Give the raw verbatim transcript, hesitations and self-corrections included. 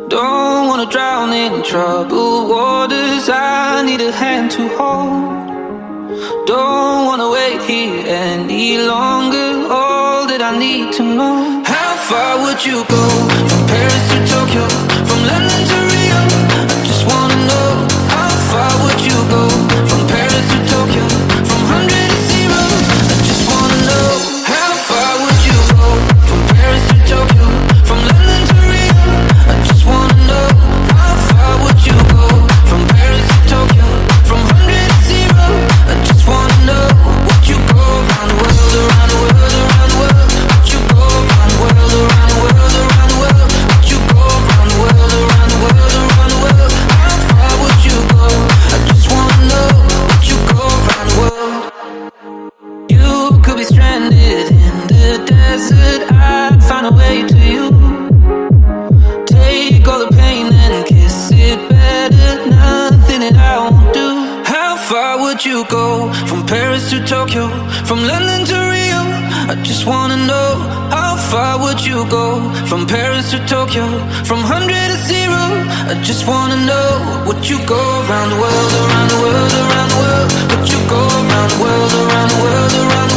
Don't wanna drown in troubled waters, I need a hand to hold. Don't wanna wait here any longer, all that I need to know. How far would you go? From Paris to Tokyo, from London to Rio. I just wanna know, how far would you go? From Paris to Tokyo, from one hundred to zero. I just wanna know, how far would you go? From Paris to Tokyo, from London to Rio. I just wanna know, how far would you go? From Paris to Tokyo, from one hundred to zero. I just wanna know, would you go around the world, around the world, around the world? Would you go around the world, around the world, around the world? Would you go around the world, around the world, around the world? How far would you go? I just wanna know, would you go around the world? You could be stranded in the desert, I'd find a way to you. Take all the pain and kiss it better, nothing that I won't do. How far would you go? From Paris to Tokyo, from London to Rio. I just wanna know, how far would you go? From Paris to Tokyo, from one hundred to zero. I just wanna know, would you go around the world, around the world, around the world? Would you go around the world, around the world, around the world?